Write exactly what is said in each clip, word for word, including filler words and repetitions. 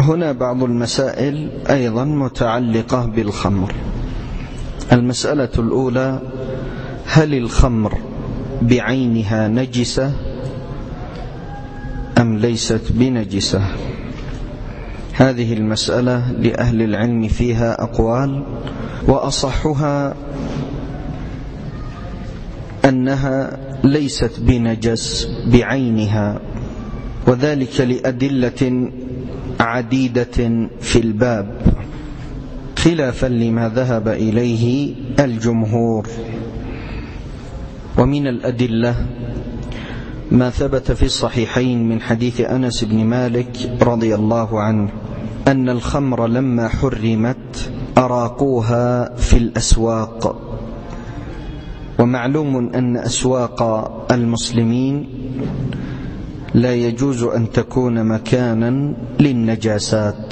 هنا بعض المسائل أيضا متعلقة بالخمر. المسألة الأولى: هل الخمر بعينها نجسة أم ليست بنجسة؟ هذه المسألة لأهل العلم فيها أقوال، وأصحها أنها ليست بنجس بعينها، وذلك لأدلة عديدة في الباب، خلافا لما ذهب إليه الجمهور. ومن الأدلة ما ثبت في الصحيحين من حديث أنس بن مالك رضي الله عنه أن الخمر لما حرمت أراقوها في الأسواق. ومعلوم أن أسواق المسلمين لا يجوز أن تكون مكانا للنجاسات.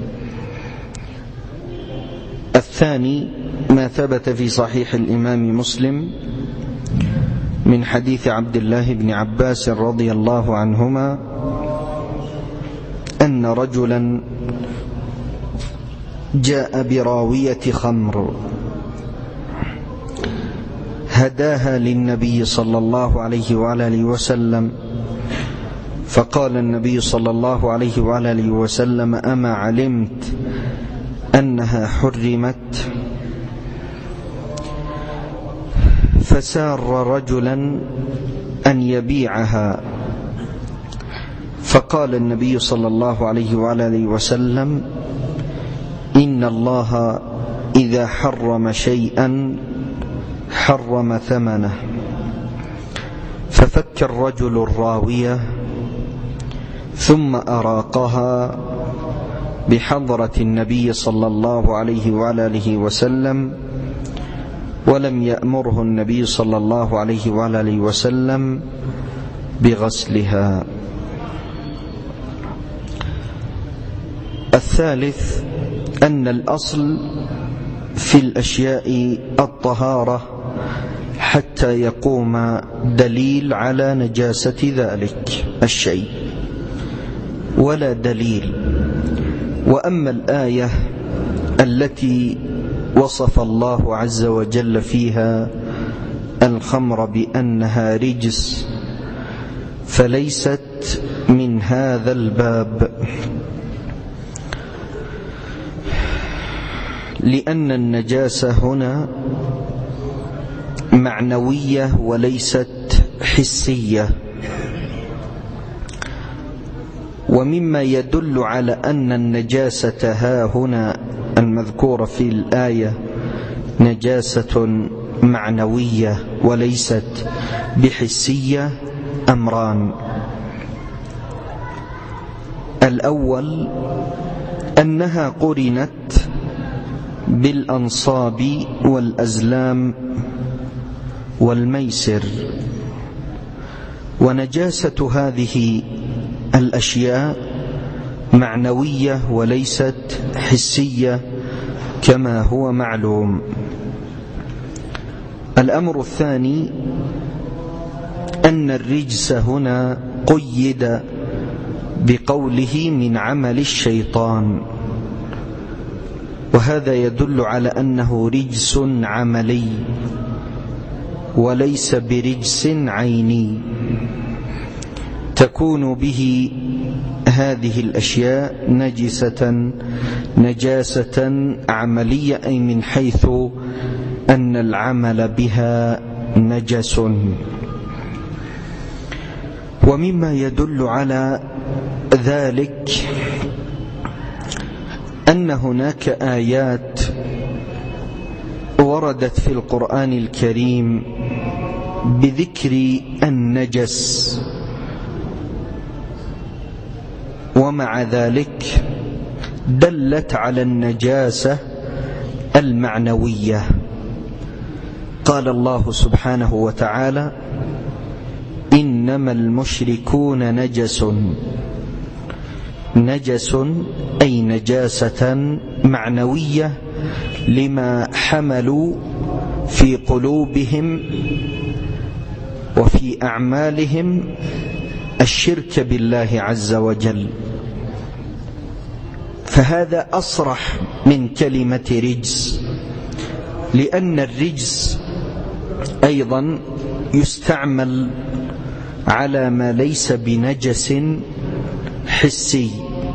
الثاني ما ثبت في صحيح الإمام مسلم من حديث عبد الله بن عباس رضي الله عنهما أن رجلا جاء براوية خمر هداها للنبي صلى الله عليه وآله وسلم، فقال النبي صلى الله عليه وآله وسلم: أما علمت أنها حرمت؟ فسار رجلا أن يبيعها، فقال النبي صلى الله عليه وآله وسلم: إن الله إذا حرم شيئا حرم ثمنه. ففك الرجل الراوية ثم أراقها بحضرة النبي صلى الله عليه وآله وسلم، ولم يأمره النبي صلى الله عليه وآله وسلم بغسلها. الثالث أن الأصل في الأشياء الطهارة حتى يقوم دليل على نجاسة ذلك الشيء، ولا دليل. وأما الآية التي وصف الله عز وجل فيها الخمر بأنها رجس فليست من هذا الباب، لأن النجاسة هنا معنوية وليست حسية. ومما يدل على أن النجاسة ها هنا المذكورة في الآية نجاسة معنوية وليست بحسية أمران: الأول أنها قرنت بالأنصاب والأزلام والميسر، ونجاسة هذه الأشياء معنوية وليست حسية كما هو معلوم. الأمر الثاني أن الرجس هنا قيد بقوله من عمل الشيطان، وهذا يدل على أنه رجس عملي وليس برجس عيني تكون به هذه الأشياء نجسة نجاسة عملية، أي من حيث أن العمل بها نجس. ومما يدل على ذلك أن هناك آيات وردت في القرآن الكريم بذكر النجس، ومع ذلك دلت على النجاسة المعنوية. قال الله سبحانه وتعالى: إنما المشركون نجس. نجس أي نجاسة معنوية لما حملوا في قلوبهم وفي أعمالهم الشرك بالله عز وجل. فهذا أصرح من كلمة رجس، لأن الرجس أيضا يستعمل على ما ليس بنجس حسي.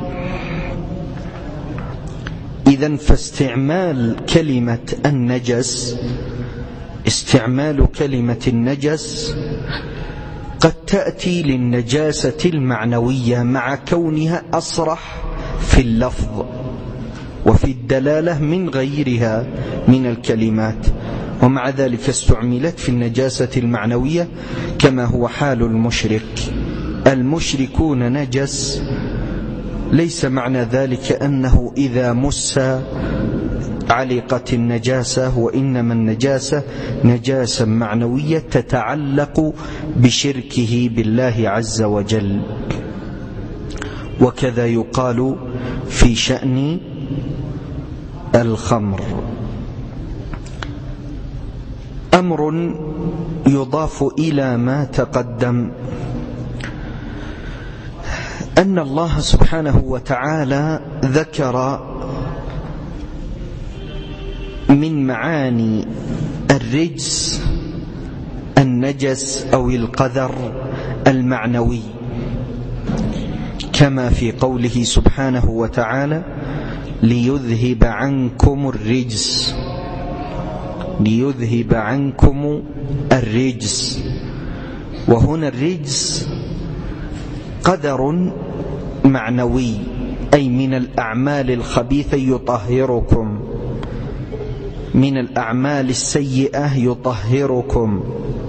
إذن فاستعمال كلمة النجس استعمال كلمة النجس قد تأتي للنجاسة المعنوية مع كونها أصرح في اللفظ وفي الدلالة من غيرها من الكلمات، ومع ذلك استعملت في النجاسة المعنوية كما هو حال المشرك. المشركون نجس، ليس معنى ذلك أنه إذا مس علقت النجاسة، وإنما النجاسة نجاسة معنوية تتعلق بشركه بالله عز وجل. وكذا يقال في شأن الخمر. أمر يضاف إلى ما تقدم أن الله سبحانه وتعالى ذكر من معاني الرجس النجس أو القذر المعنوي، كما في قوله سبحانه وتعالى ليذهب عنكم الرجس ليذهب عنكم الرجس. وهنا الرجس قدر معنوي، أي من الأعمال الخبيثة يطهركم، من الأعمال السيئة يطهركم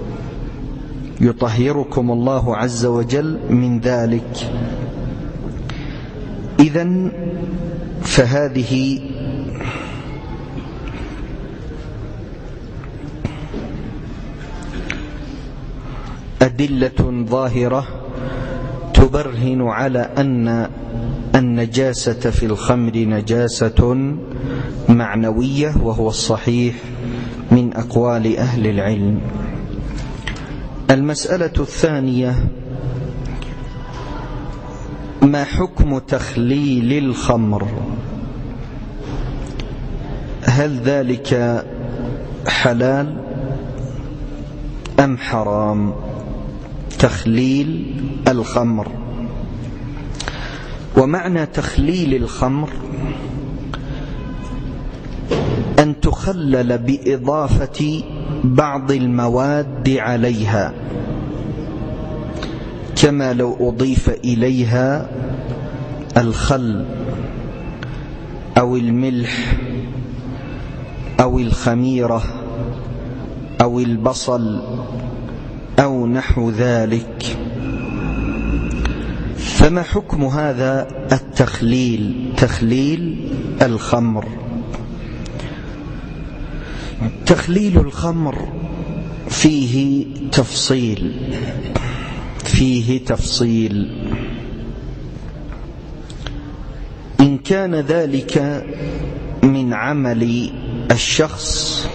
يطهركم الله عز وجل من ذلك. إذن فهذه أدلة ظاهرة تبرهن على أن النجاسة في الخمر نجاسة معنوية، وهو الصحيح من أقوال أهل العلم. المسألة الثانية: ما حكم تخليل الخمر؟ هل ذلك حلال أم حرام؟ تخليل الخمر. ومعنى تخليل الخمر أن تخلل بإضافة بعض المواد عليها، كما لو أضيف إليها الخل أو الملح أو الخميرة أو البصل أو نحو ذلك. فما حكم هذا التخليل، تخليل الخمر؟ تخليل الخمر فيه تفصيل فيه تفصيل إن كان ذلك من عمل الشخص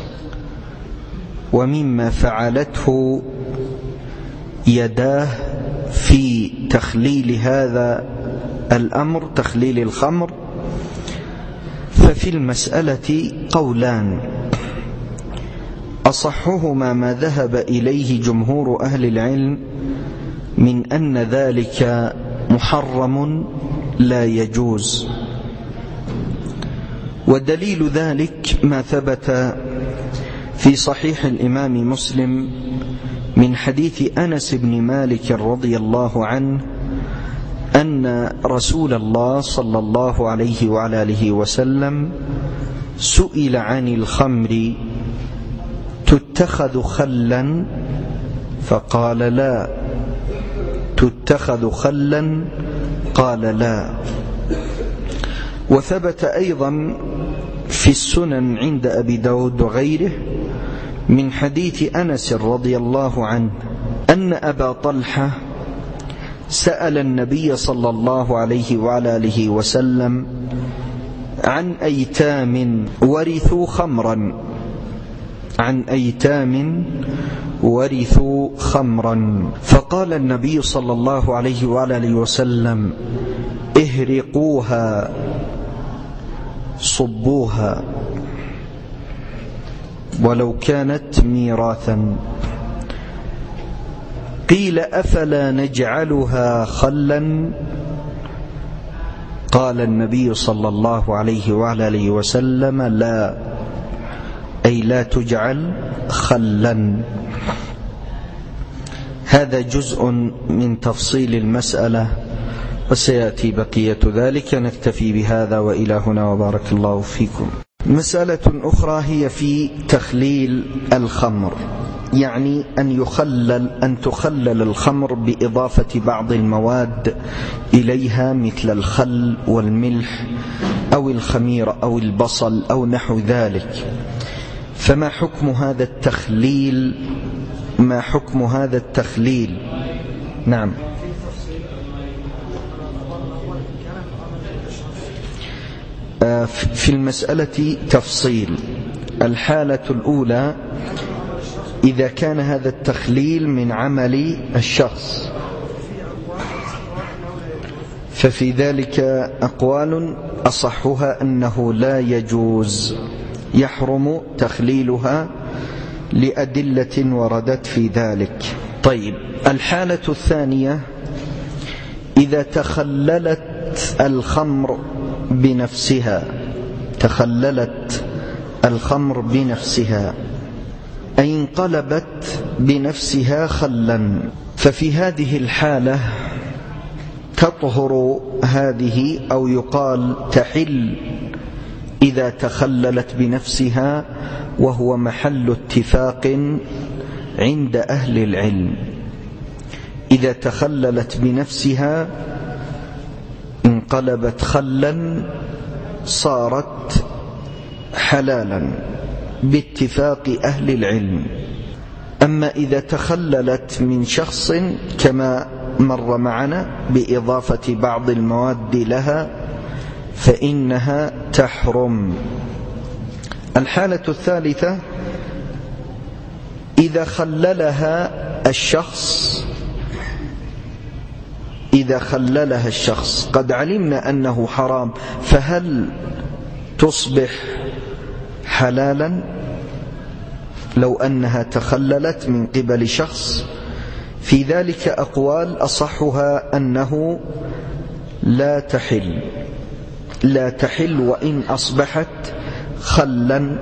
ومما فعلته يداه في تخليل هذا الأمر، تخليل الخمر، ففي المسألة قولان، أصحهما ما ذهب إليه جمهور أهل العلم من أن ذلك محرم لا يجوز. ودليل ذلك ما ثبت في صحيح الإمام مسلم من حديث أنس بن مالك رضي الله عنه أن رسول الله صلى الله عليه وعلى آله وسلم سئل عن الخمر تتخذ خلا؟ فقال لا. تتخذ خلا؟ قال لا. وثبت أيضا في السنن عند أبي داود وغيره من حديث أنس رضي الله عنه أن أبا طلحة سأل النبي صلى الله عليه وعلى آله وسلم عن أيتام ورثوا خمرا عن أيتام ورثوا خمرا فقال النبي صلى الله عليه وعلى آله وسلم اهرقوها صبوها ولو كانت ميراثا. قيل أفلا نجعلها خلا؟ قال النبي صلى الله عليه وعلى آله وسلم لا، أي لا تجعل خلا. هذا جزء من تفصيل المسألة وسيأتي بقية ذلك. نكتفي بهذا وإلى هنا وبارك الله فيكم. مسألة أخرى هي في تخليل الخمر، يعني أن يخلل أن تخلل الخمر بإضافة بعض المواد إليها مثل الخل والملح أو الخميرة أو البصل أو نحو ذلك. فما حكم هذا التخليل؟ ما حكم هذا التخليل؟ نعم. في المسألة تفصيل. الحالة الأولى إذا كان هذا التخليل من عمل الشخص، ففي ذلك أقوال أصحها أنه لا يجوز، يحرم تخليلها لأدلة وردت في ذلك. طيب، الحالة الثانية إذا تخللت الخمر بنفسها، تخللت الخمر بنفسها أي انقلبت بنفسها خلا، ففي هذه الحالة تطهر هذه، أو يقال تحل إذا تخللت بنفسها، وهو محل اتفاق عند أهل العلم. إذا تخللت بنفسها انقلبت خلا صارت حلالا باتفاق أهل العلم. أما إذا تخللت من شخص كما مر معنا بإضافة بعض المواد لها فإنها تحرم. الحالة الثالثة إذا خللها الشخص إذا خللها الشخص قد علمنا أنه حرام، فهل تصبح حلالا لو أنها تخللت من قبل شخص؟ في ذلك أقوال أصحها أنه لا تحل لا تحل وإن أصبحت خلا،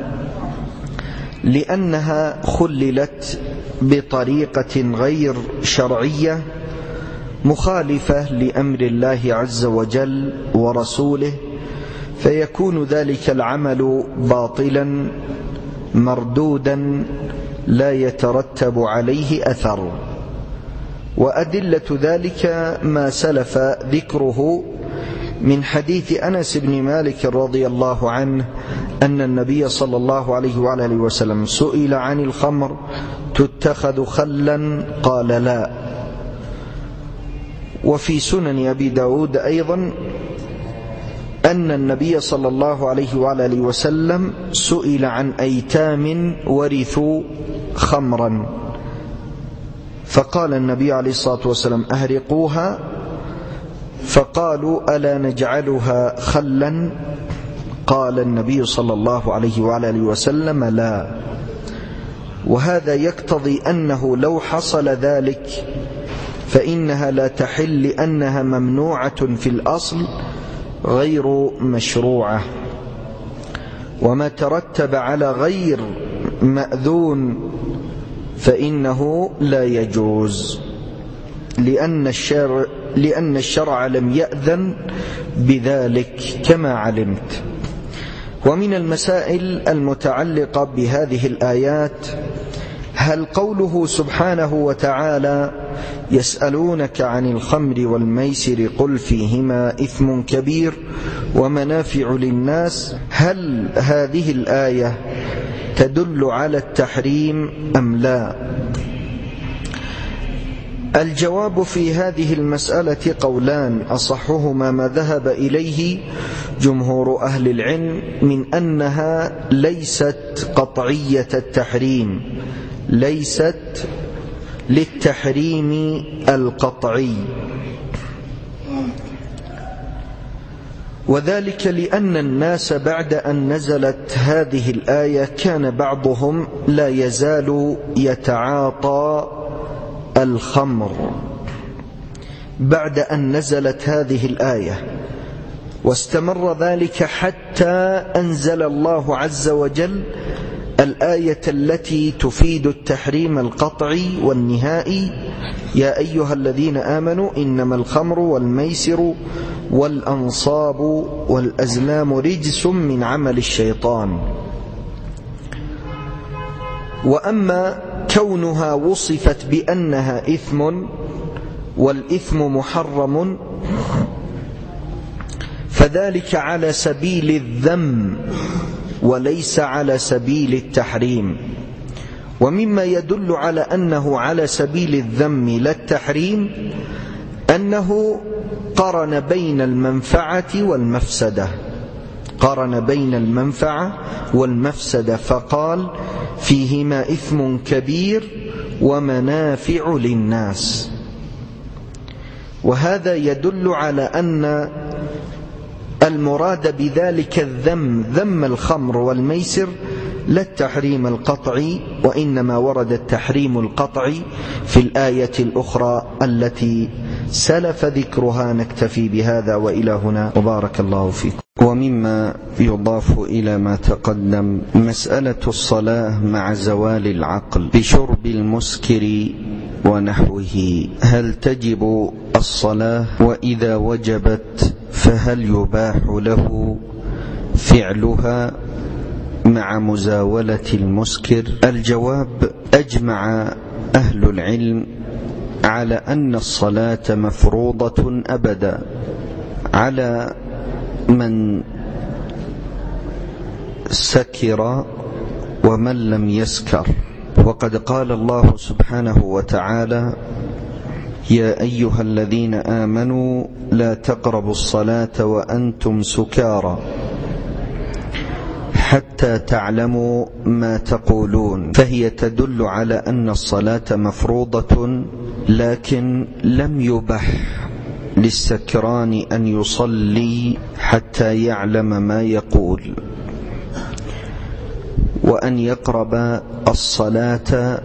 لأنها خللت بطريقة غير شرعية مخالفة لأمر الله عز وجل ورسوله، فيكون ذلك العمل باطلا مردودا لا يترتب عليه أثر. وأدلة ذلك ما سلف ذكره من حديث أنس بن مالك رضي الله عنه أن النبي صلى الله عليه وعلى آله وسلم سئل عن الخمر تتخذ خلا؟ قال لا. وفي سنن أبي داود أيضا أن النبي صلى الله عليه وعلى آله وسلم سئل عن أيتام ورثوا خمرا، فقال النبي عليه الصلاة والسلام أهرقوها، فقالوا ألا نجعلها خلا؟ قال النبي صلى الله عليه وعلى آله وسلم لا. وهذا يقتضي أنه لو حصل ذلك فإنها لا تحل، لأنها ممنوعة في الأصل غير مشروعة، وما ترتب على غير مأذون فإنه لا يجوز، لأن الشرع, لأن الشرع لم يأذن بذلك كما علمت. ومن المسائل المتعلقة بهذه الآيات هل قوله سبحانه وتعالى يسألونك عن الخمر والميسر قل فيهما إثم كبير ومنافع للناس، هل هذه الآية تدل على التحريم أم لا؟ الجواب في هذه المسألة قولان، أصحهما ما ذهب إليه جمهور أهل العلم من أنها ليست قطعية التحريم، ليست للتحريم القطعي. وذلك لأن الناس بعد أن نزلت هذه الآية كان بعضهم لا يزال يتعاطى الخمر بعد أن نزلت هذه الآية، واستمر ذلك حتى أنزل الله عز وجل الآية التي تفيد التحريم القطعي والنهائي: يا أيها الذين آمنوا إنما الخمر والميسر والأنصاب والأزلام رجس من عمل الشيطان. وأما كونها وصفت بأنها إثم والإثم محرم فذلك على سبيل الذم وليس على سبيل التحريم. ومما يدل على أنه على سبيل الذم لا التحريم أنه قرن بين المنفعة والمفسدة قرن بين المنفعة والمفسدة فقال: فيهما إثم كبير ومنافع للناس. وهذا يدل على أن المراد بذلك الذم ذم الخمر والميسر لا التحريم القطعي، وإنما ورد التحريم القطعي في الآية الأخرى التي سلف ذكرها. نكتفي بهذا وإلى هنا، وبارك الله فيكم. ومما يضاف إلى ما تقدم مسألة الصلاة مع زوال العقل بشرب المسكر ونحوه، هل تجب الصلاة؟ وإذا وجبت فهل يباح له فعلها مع مزاولة المسكر؟ الجواب: أجمع أهل العلم على أن الصلاة مفروضة أبدا على من سكر ومن لم يسكر. وقد قال الله سبحانه وتعالى: يا أيها الذين آمنوا لا تقربوا الصلاة وأنتم سكارى حتى تعلموا ما تقولون. فهي تدل على أن الصلاة مفروضة، لكن لم يبح للسكران أن يصلي حتى يعلم ما يقول، وأن يقرب الصلاة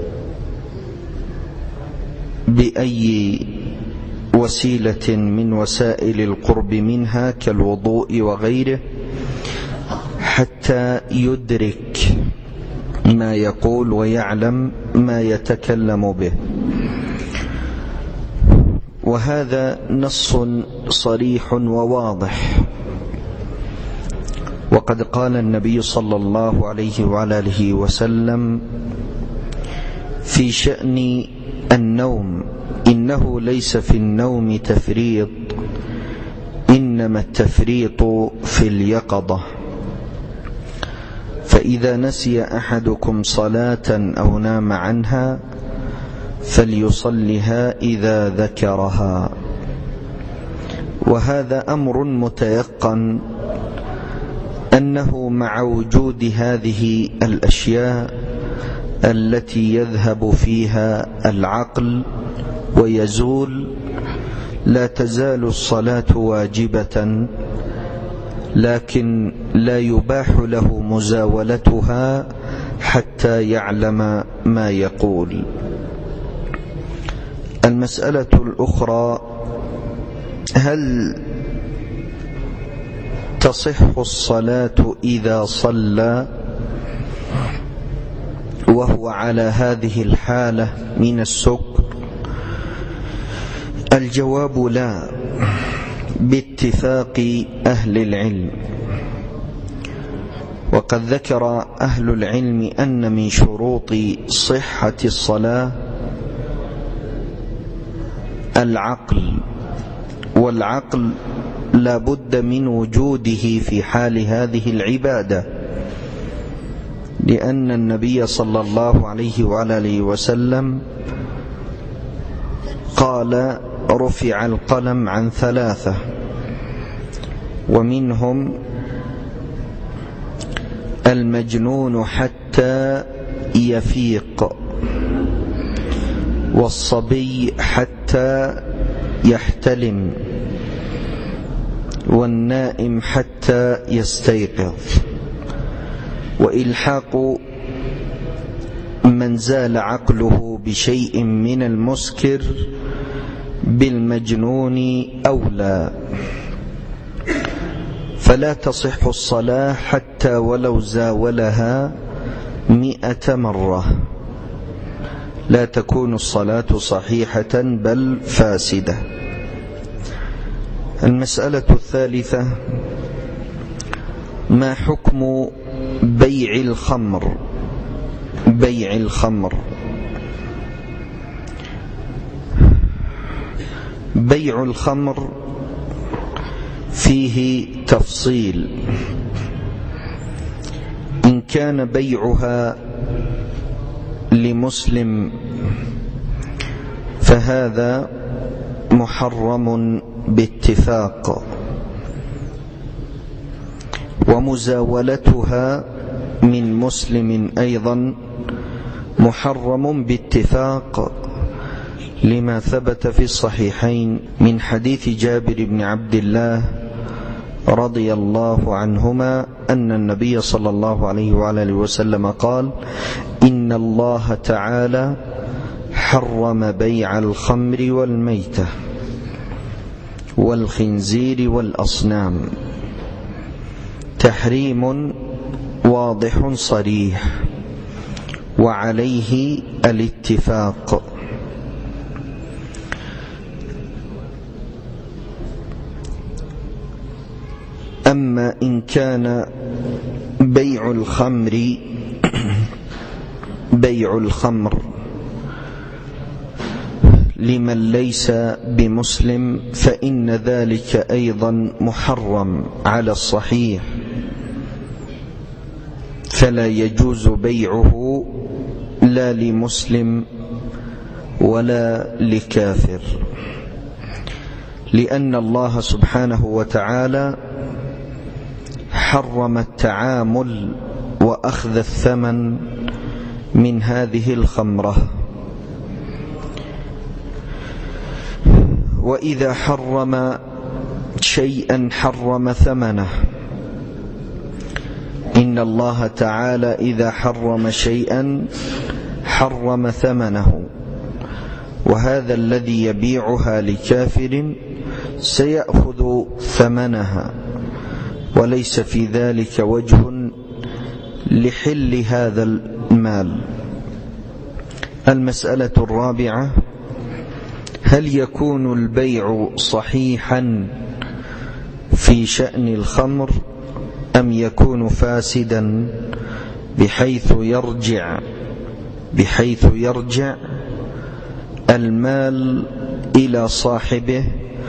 بأي وسيلة من وسائل القرب منها كالوضوء وغيره حتى يدرك ما يقول ويعلم ما يتكلم به. وهذا نص صريح وواضح. وقد قال النبي صلى الله عليه وعلى آله وسلم في شأن النوم: إنه ليس في النوم تفريط، إنما التفريط في اليقظة. فإذا نسي أحدكم صلاة أو نام عنها فليصلها إذا ذكرها. وهذا أمر متيقن أنه مع وجود هذه الأشياء التي يذهب فيها العقل ويزول لا تزال الصلاة واجبة، لكن لا يباح له مزاولتها حتى يعلم ما يقول. المسألة الأخرى: هل تصح الصلاة إذا صلى وهو على هذه الحالة من السكر؟ الجواب: لا، باتفاق أهل العلم. وقد ذكر أهل العلم أن من شروط صحة الصلاة العقل، والعقل لا بد من وجوده في حال هذه العبادة، لأن النبي صلى الله عليه وعلى آله وسلم قال: رفع القلم عن ثلاثة، ومنهم المجنون حتى يفيق، والصبي حتى يحتلم، والنائم حتى يستيقظ، وإلحاق من زال عقله بشيء من المسكر بالمجنون أولى، فلا تصح الصلاة حتى ولو زاولها مئة مرة، لا تكون الصلاة صحيحة بل فاسدة. المسألة الثالثة: ما حكم بيع الخمر؟ بيع الخمر بيع الخمر فيه تفصيل. إن كان بيعها لمسلم فهذا محرم باتفاق، ومزاولتها من مسلم أيضا محرم باتفاق، لما ثبت في الصحيحين من حديث جابر بن عبد الله رضي الله عنهما أن النبي صلى الله عليه وآله وسلم قال: إن الله تعالى حرم بيع الخمر والميتة والخنزير والأصنام تحريم واضح صريح، وعليه الاتفاق. أما إن كان بيع الخمر بيع الخمر لمن ليس بمسلم فإن ذلك أيضا محرم على الصحيح، فلا يجوز بيعه لا لمسلم ولا لكافر، لأن الله سبحانه وتعالى حرم التعامل وأخذ الثمن من هذه الخمرة. وإذا حرم شيئا حرم ثمنه. إن الله تعالى إذا حرم شيئا حرم ثمنه، وهذا الذي يبيعها لكافر سيأخذ ثمنها، وليس في ذلك وجه لحل هذا المال. المسألة الرابعة: هل يكون البيع صحيحا في شأن الخمر أم يكون فاسدا بحيث يرجع بحيث يرجع المال إلى صاحبه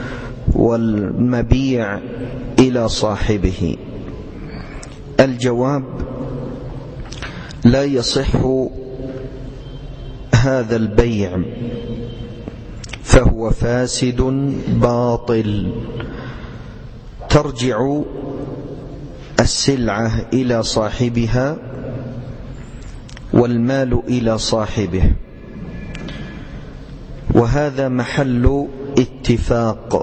والمبيع إلى صاحبه؟ الجواب: لا يصح هذا البيع، فهو فاسد باطل. ترجع السلعة إلى صاحبها والمال إلى صاحبه، وهذا محل اتفاق.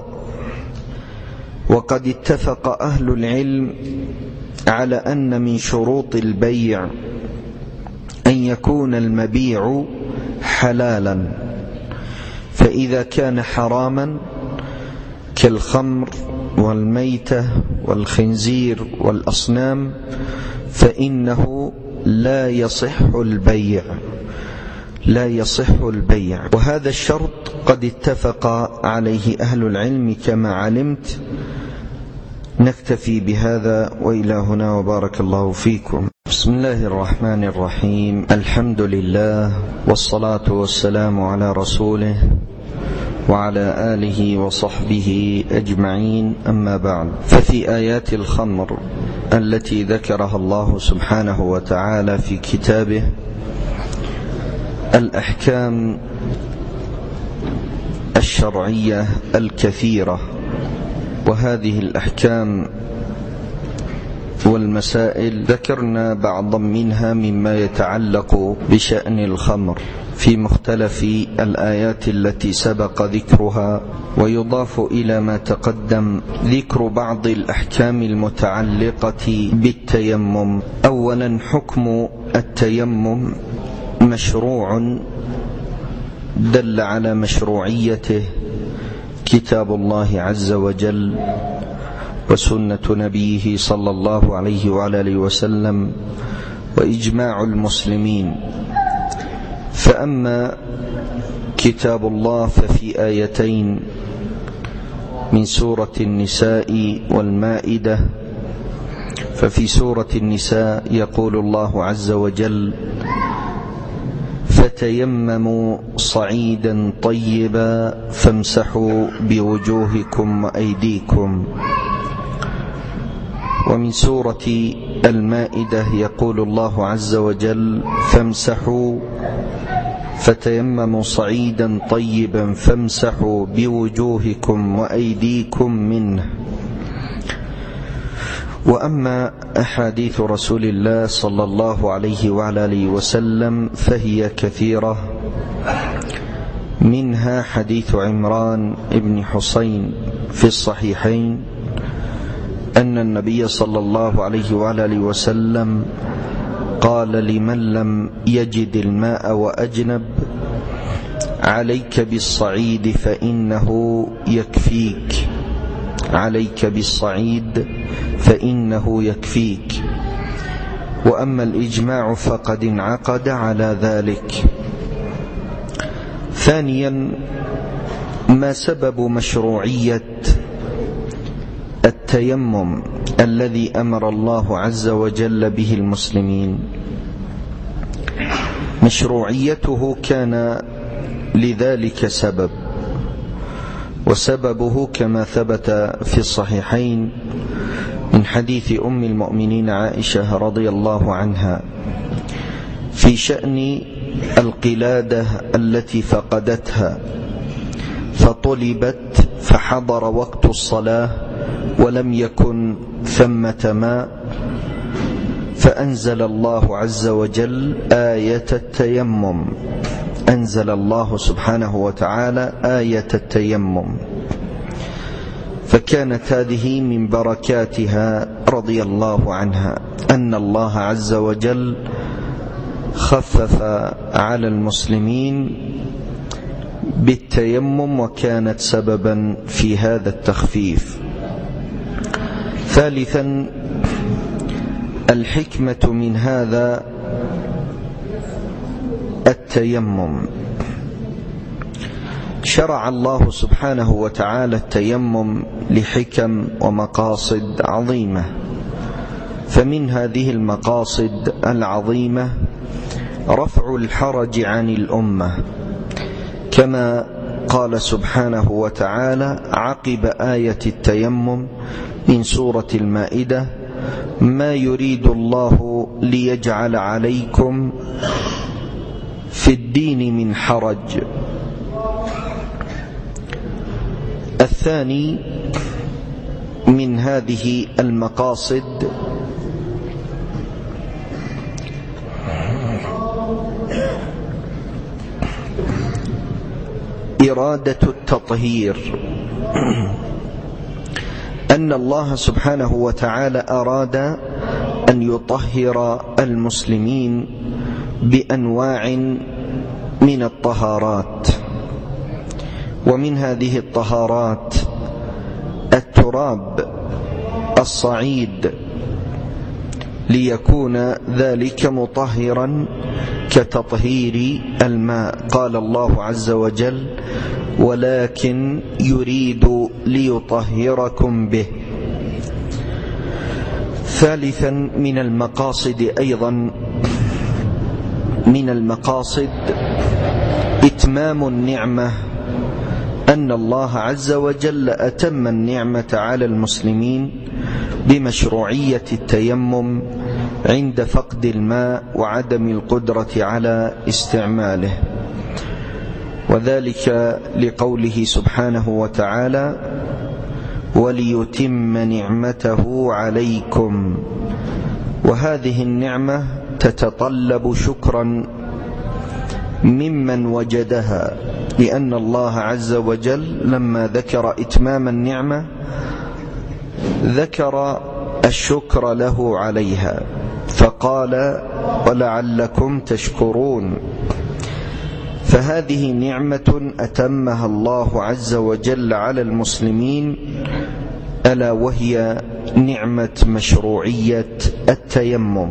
وقد اتفق أهل العلم على أن من شروط البيع أن يكون المبيع حلالا، فإذا كان حراما كالخمر والميتة والخنزير والأصنام فإنه لا يصح البيع لا يصح البيع وهذا الشرط قد اتفق عليه أهل العلم كما علمت. نكتفي بهذا وإلى هنا، وبارك الله فيكم. بسم الله الرحمن الرحيم. الحمد لله والصلاة والسلام على رسوله وعلى آله وصحبه أجمعين، أما بعد. ففي آيات الخمر التي ذكرها الله سبحانه وتعالى في كتابه الأحكام الشرعية الكثيرة، وهذه الأحكام والمسائل ذكرنا بعضا منها مما يتعلق بشأن الخمر. في مختلف الآيات التي سبق ذكرها، ويضاف إلى ما تقدم ذكر بعض الأحكام المتعلقة بالتيمم. أولا، حكم التيمم مشروع دل على مشروعيته كتاب الله عز وجل وسنة نبيه صلى الله عليه وعلى آله وسلم وإجماع المسلمين. فأما كتاب الله ففي آيتين من سورة النساء والمائدة. ففي سورة النساء يقول الله عز وجل: فتيمموا صعيدا طيبا فامسحوا بوجوهكم وأيديكم. ومن سورة المائدة يقول الله عز وجل: فامسحوا فتيمموا صعيدا طيبا فامسحوا بوجوهكم وأيديكم منه. وأما أحاديث رسول الله صلى الله عليه وعلى آله وسلم فهي كثيرة، منها حديث عمران بن حسين في الصحيحين أن النبي صلى الله عليه وعلى آله وسلم قال لمن لم يجد الماء وأجنب: عليك بالصعيد فإنه يكفيك، عليك بالصعيد فإنه يكفيك. وأما الإجماع فقد انعقد على ذلك. ثانيا، ما سبب مشروعية التيمم الذي أمر الله عز وجل به المسلمين؟ مشروعيته كان لذلك سبب، وسببه كما ثبت في الصحيحين من حديث أم المؤمنين عائشة رضي الله عنها في شأن القلادة التي فقدتها فطلبت فحضر وقت الصلاة ولم يكن ثمة ماء، فأنزل الله عز وجل آية التيمم، أنزل الله سبحانه وتعالى آية التيمم. فكانت هذه من بركاتها رضي الله عنها أن الله عز وجل خفف على المسلمين بالتيمم، وكانت سببا في هذا التخفيف. ثالثا، الحكمة من هذا التيمم. شرع الله سبحانه وتعالى التيمم لحكم ومقاصد عظيمة، فمن هذه المقاصد العظيمة رفع الحرج عن الأمة، كما قال سبحانه وتعالى عقب آية التيمم من سورة المائدة: ما يريد الله ليجعل عليكم في الدين من حرج. الثاني من هذه المقاصد إرادة التطهير، أن الله سبحانه وتعالى أراد أن يطهر المسلمين بأنواع من الطهارات. ومن هذه الطهارات التراب الصعيد، ليكون ذلك مطهرا كتطهير الماء. قال الله عز وجل: ولكن يريد ليطهركم به. ثالثا من المقاصد، أيضا من المقاصد إتمام النعمة، أن الله عز وجل أتم النعمة على المسلمين بمشروعية التيمم عند فقد الماء وعدم القدرة على استعماله، وذلك لقوله سبحانه وتعالى: وليتم نعمته عليكم. وهذه النعمة تتطلب شكرا ممن وجدها، لأن الله عز وجل لما ذكر إتمام النعمة ذكر الشكر له عليها فقال ولعلكم تشكرون. فهذه نعمة أتمها الله عز وجل على المسلمين، ألا وهي نعمة مشروعية التيمم.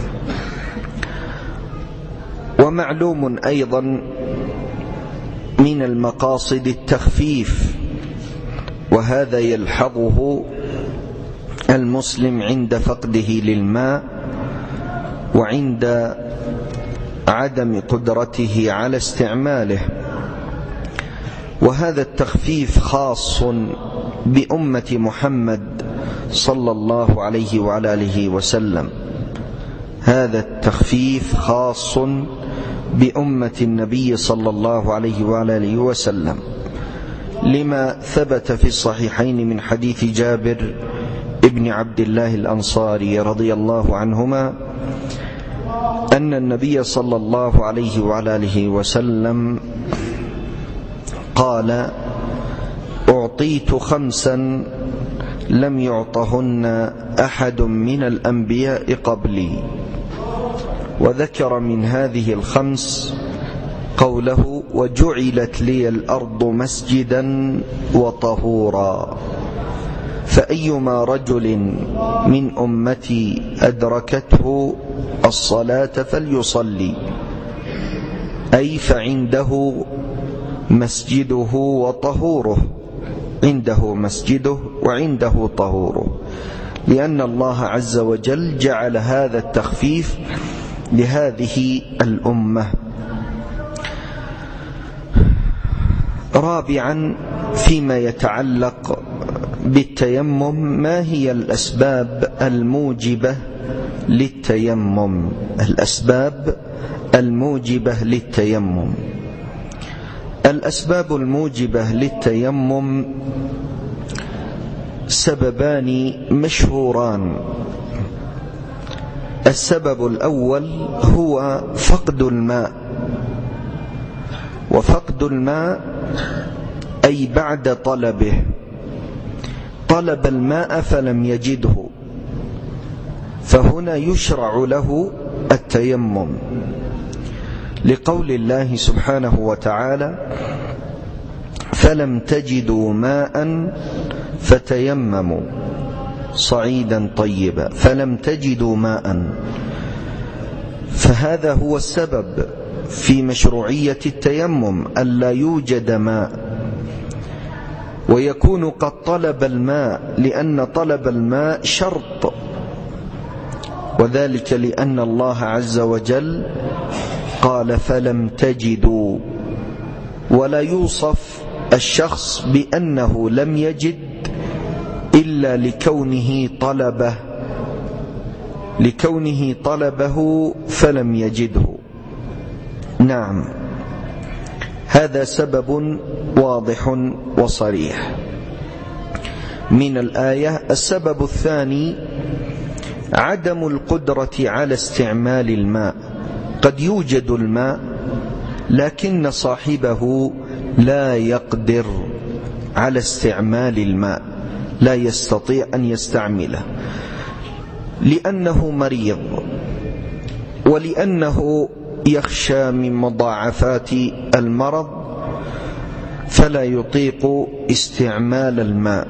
ومعلوم أيضا من المقاصد التخفيف، وهذا يلحظه المسلم عند فقده للماء وعند عدم قدرته على استعماله. وهذا التخفيف خاص بأمة محمد صلى الله عليه وعلى آله وسلم، هذا التخفيف خاص بأمة النبي صلى الله عليه وعلى آله وسلم، لما ثبت في الصحيحين من حديث جابر ابن عبد الله الأنصاري رضي الله عنهما أن النبي صلى الله عليه وعلى آله وسلم قال: أعطيت خمسا لم يعطهن أحد من الأنبياء قبلي. وذكر من هذه الخمس قوله: وجعلت لي الأرض مسجدا وطهورا، فأيما رجل من أمتي أدركته الصلاة فليصلي، أي فعنده مسجده وطهوره، عنده مسجده وعنده طهوره، لأن الله عز وجل جعل هذا التخفيف لهذه الأمة. رابعا، فيما يتعلق بالتيمم، ما هي الأسباب الموجبة للتيمم؟ الأسباب الموجبة للتيمم، الأسباب الموجبة للتيمم سببان مشهوران. السبب الأول هو فقد الماء، وفقد الماء أي بعد طلبه، طلب الماء فلم يجده، فهنا يشرع له التيمم، لقول الله سبحانه وتعالى: فلم تجدوا ماء فتيمموا صعيدا طيبا، فلم تجدوا ماء. فهذا هو السبب في مشروعية التيمم، ألا يوجد ماء، ويكون قد طلب الماء، لأن طلب الماء شرط، وذلك لأن الله عز وجل قال: فلم تجدوا، ولا يوصف الشخص بأنه لم يجد إلا لكونه طلبه، لكونه طلبه فلم يجده. نعم، هذا سبب واضح وصريح من الآية. السبب الثاني عدم القدرة على استعمال الماء، قد يوجد الماء لكن صاحبه لا يقدر على استعمال الماء، لا يستطيع أن يستعمله، لأنه مريض، ولأنه يخشى من مضاعفات المرض فلا يطيق استعمال الماء،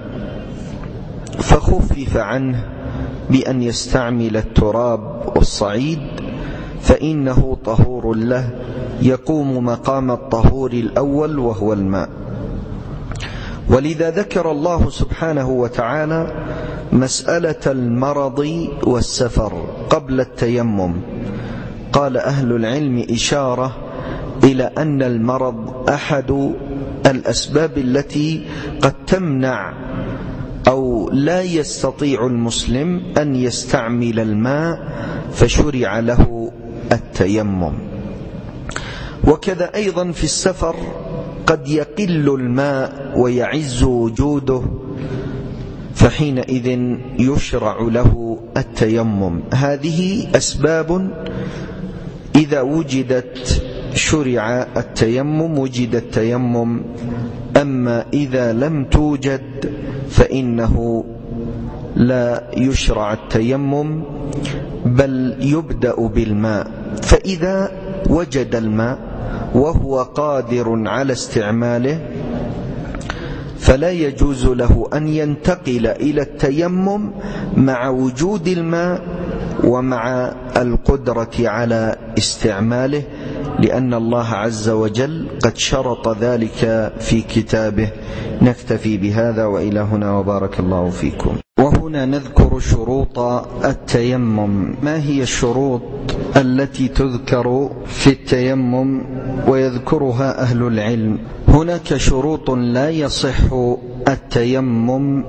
فخفف عنه بأن يستعمل التراب والصعيد، فإنه طهور له، يقوم مقام الطهور الأول وهو الماء. ولذا ذكر الله سبحانه وتعالى مسألة المرض والسفر قبل التيمم. قال أهل العلم إشارة إلى أن المرض أحد الأسباب التي قد تمنع أو لا يستطيع المسلم أن يستعمل الماء، فشرع له التيمم. وكذا أيضا في السفر قد يقل الماء ويعز وجوده، فحينئذ يشرع له التيمم. هذه أسباب إذا وجدت شرع التيمم وجد التيمم، أما إذا لم توجد فإنه لا يشرع التيمم بل يبدأ بالماء. فإذا وجد الماء وهو قادر على استعماله فلا يجوز له أن ينتقل إلى التيمم مع وجود الماء ومع القدرة على استعماله، لأن الله عز وجل قد شرط ذلك في كتابه. نكتفي بهذا وإلى هنا وبارك الله فيكم. وهنا نذكر شروط التيمم. ما هي الشروط التي تذكر في التيمم ويذكرها أهل العلم؟ هناك شروط لا يصح التيمم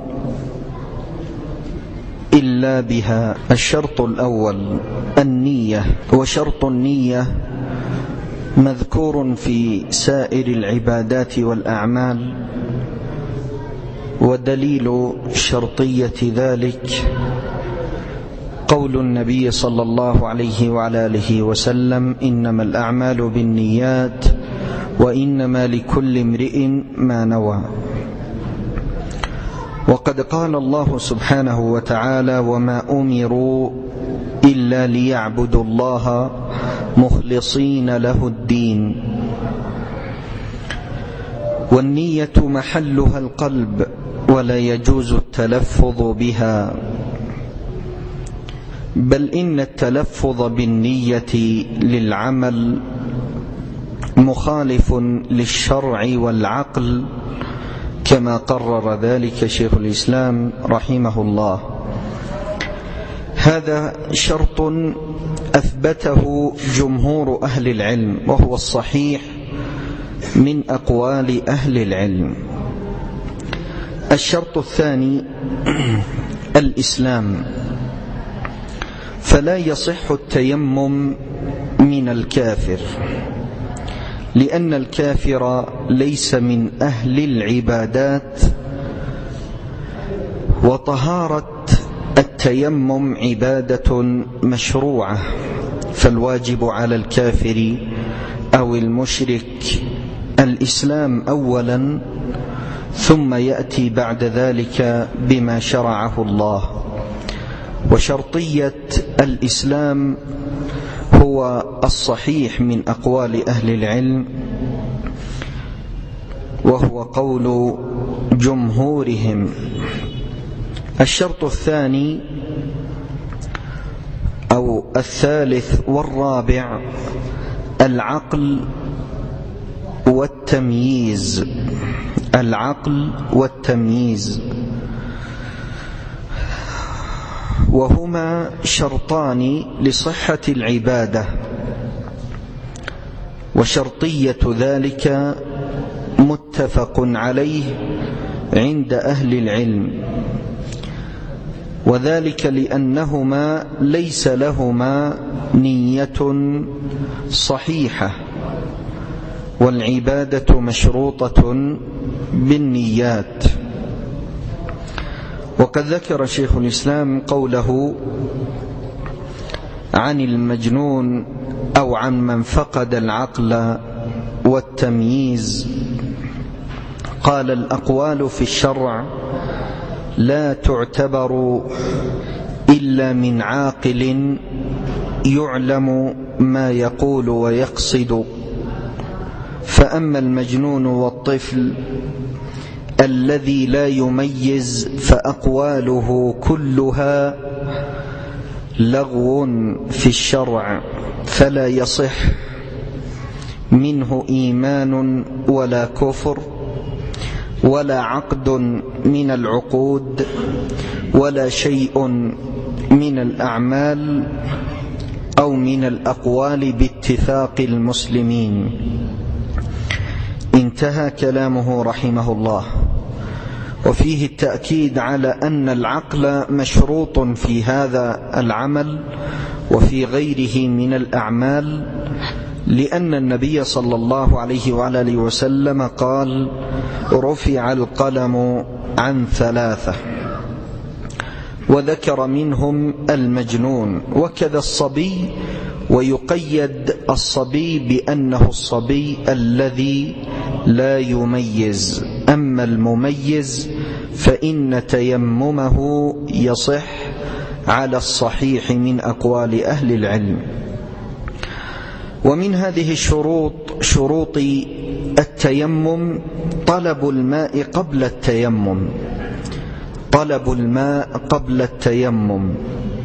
إلا بها. الشرط الأول النية، وشرط النية مذكور في سائر العبادات والأعمال، ودليل شرطية ذلك قول النبي صلى الله عليه وعلى آله وسلم: إنما الأعمال بالنيات وإنما لكل امرئ ما نوى. وقد قال الله سبحانه وتعالى: وما أمروا إلا ليعبدوا الله مخلصين له الدين. والنية محلها القلب ولا يجوز التلفظ بها، بل إن التلفظ بالنية للعمل مخالف للشرع والعقل، كما قرر ذلك شيخ الإسلام رحمه الله. هذا شرط أثبته جمهور أهل العلم، وهو الصحيح من أقوال أهل العلم. الشرط الثاني الإسلام، فلا يصح التيمم من الكافر، لأن الكافر ليس من أهل العبادات، وطهارة التيمم عبادة مشروعة، فالواجب على الكافر أو المشرك الإسلام أولا، ثم يأتي بعد ذلك بما شرعه الله. وشرطية الإسلام هو الصحيح من أقوال أهل العلم، وهو قول جمهورهم. الشرط الثاني أو الثالث والرابع العقل والتمييز. العقل والتمييز، وهما شرطان لصحة العبادة، وشرطية ذلك متفق عليه عند أهل العلم، وذلك لأنهما ليس لهما نية صحيحة، والعبادة مشروطة بالنيات. وقد ذكر شيخ الإسلام قوله عن المجنون أو عن من فقد العقل والتمييز، قال: الأقوال في الشرع لا تعتبر إلا من عاقل يعلم ما يقول ويقصد، فأما المجنون والطفل الذي لا يميز فأقواله كلها لغو في الشرع، فلا يصح منه إيمان ولا كفر ولا عقد من العقود ولا شيء من الأعمال أو من الأقوال باتفاق المسلمين. انتهى كلامه رحمه الله. وفيه التأكيد على أن العقل مشروط في هذا العمل وفي غيره من الأعمال، لأن النبي صلى الله عليه وعلى آله وسلم قال: رفع القلم عن ثلاثة، وذكر منهم المجنون، وكذا الصبي ويقيد الصبي بأنه الصبي الذي لا يميز، أما المميز فإن تيممه يصح على الصحيح من أقوال أهل العلم. ومن هذه الشروط شروط التيمم طلب الماء قبل التيمم، طلب الماء قبل التيمم،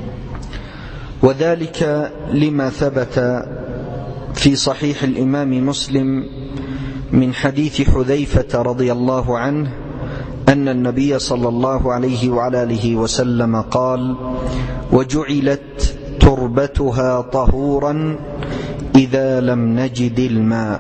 وذلك لما ثبت في صحيح الإمام مسلم من حديث حذيفة رضي الله عنه أن النبي صلى الله عليه وعلى آله وسلم قال: وجعلت تربتها طهورا إذا لم نجد الماء.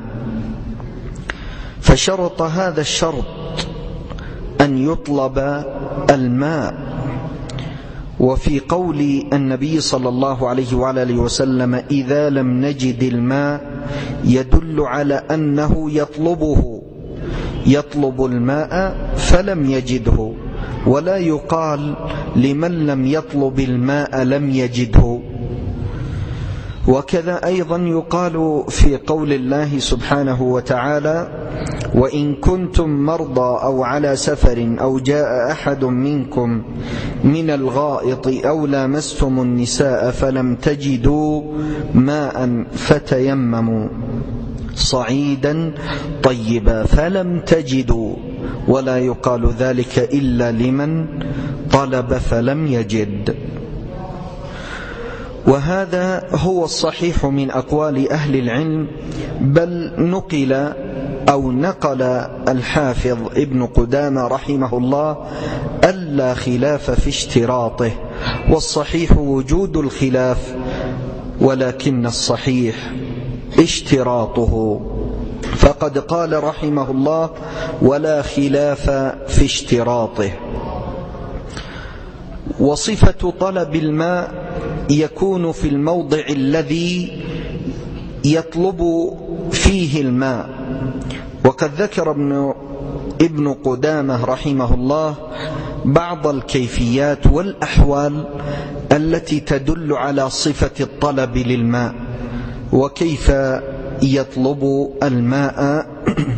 فشرط هذا الشرط أن يطلب الماء. وفي قول النبي صلى الله عليه وعلى آله وسلم إذا لم نجد الماء يدل على أنه يطلبه، يطلب الماء فلم يجده، ولا يقال لمن لم يطلب الماء لم يجده. وكذا أيضا يقال في قول الله سبحانه وتعالى: وإن كنتم مرضى أو على سفر أو جاء أحد منكم من الغائط أو لامستم النساء فلم تجدوا ماء فتيمموا صعيدا طيبا فلم تجدوا، ولا يقال ذلك إلا لمن طلب فلم يجد. وهذا هو الصحيح من أقوال أهل العلم، بل نقل أو نقل الحافظ ابن قدامة رحمه الله ألا خلاف في اشتراطه، والصحيح وجود الخلاف، ولكن الصحيح اشتراطه. فقد قال رحمه الله: ولا خلاف في اشتراطه. وصفة طلب الماء يكون في الموضع الذي يطلب فيه الماء. وقد ذكر ابن, ابن قدامة رحمه الله بعض الكيفيات والأحوال التي تدل على صفة الطلب للماء وكيف يطلب الماء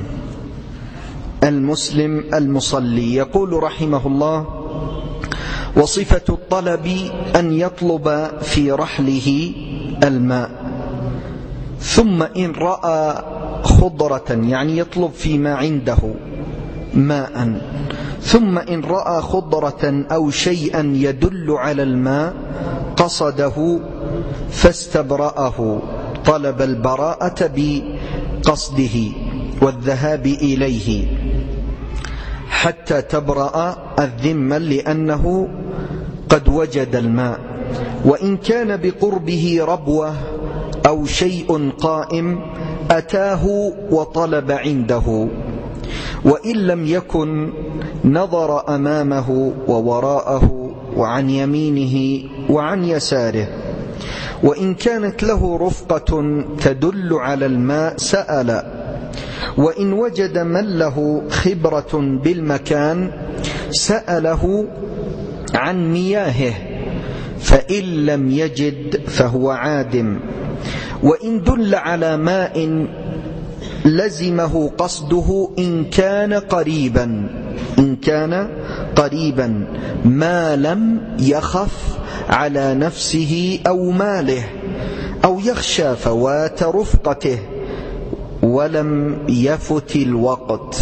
المسلم المصلي. يقول رحمه الله: وصفة الطلب أن يطلب في رحله الماء، ثم إن رأى خضرة، يعني يطلب فيما عنده ماء، ثم إن رأى خضرة أو شيئا يدل على الماء قصده فاستبرأه، طلب البراءة بقصده والذهاب إليه حتى تبرأ الذمة، لأنه قد وجد الماء. وإن كان بقربه ربوة أو شيء قائم أتاه وطلب عنده، وإن لم يكن نظر أمامه ووراءه وعن يمينه وعن يساره. وإن كانت له رفقة تدل على الماء سأل. وإن وجد من له خبرة بالمكان سأله عن مياهه، فإن لم يجد فهو عادم. وإن دل على ماء لزمه قصده إن كان قريبا، إن كان قريبا ما لم يخف على نفسه أو ماله، أو يخشى فوات رفقته ولم يفت الوقت.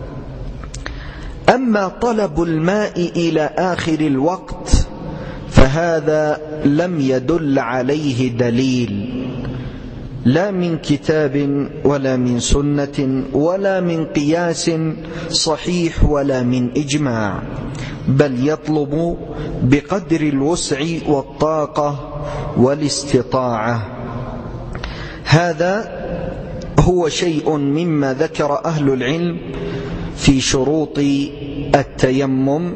أما طلب الماء إلى آخر الوقت فهذا لم يدل عليه دليل، لا من كتاب ولا من سنة ولا من قياس صحيح ولا من إجماع، بل يطلب بقدر الوسع والطاقة والاستطاعة. هذا هو شيء مما ذكر أهل العلم في شروط التيمم.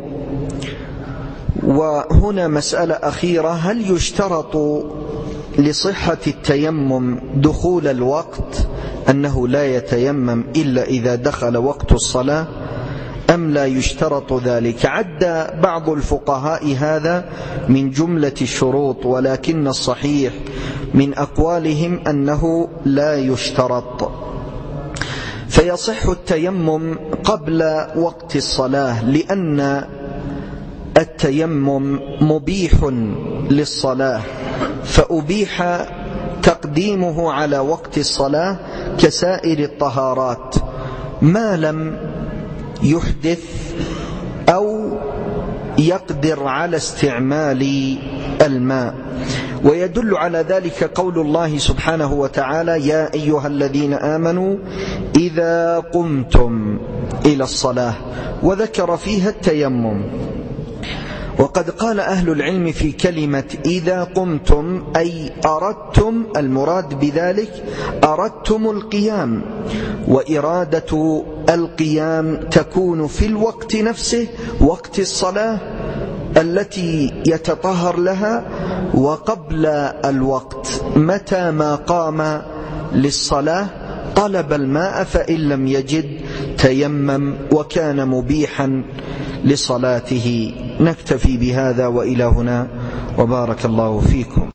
وهنا مسألة أخيرة: هل يشترط لصحة التيمم دخول الوقت، أنه لا يتيمم إلا إذا دخل وقت الصلاة، أم لا يشترط ذلك؟ عد بعض الفقهاء هذا من جملة الشروط، ولكن الصحيح من أقوالهم أنه لا يشترط. فيصح التيمم قبل وقت الصلاة، لأن التيمم مبيح للصلاة، فأبيح تقديمه على وقت الصلاة كسائر الطهارات ما لم يحدث أو يقدر على استعمال الماء. ويدل على ذلك قول الله سبحانه وتعالى: يا أيها الذين آمنوا إذا قمتم إلى الصلاة، وذكر فيها التيمم. وقد قال أهل العلم في كلمة إذا قمتم أي أردتم، المراد بذلك أردتم القيام، وإرادة القيام تكون في الوقت نفسه، وقت الصلاة التي يتطهر لها، وقبل الوقت متى ما قام للصلاة طلب الماء، فإن لم يجد تيمم وكان مبيحا لصلاته. نكتفي بهذا وإلى هنا، وبارك الله فيكم.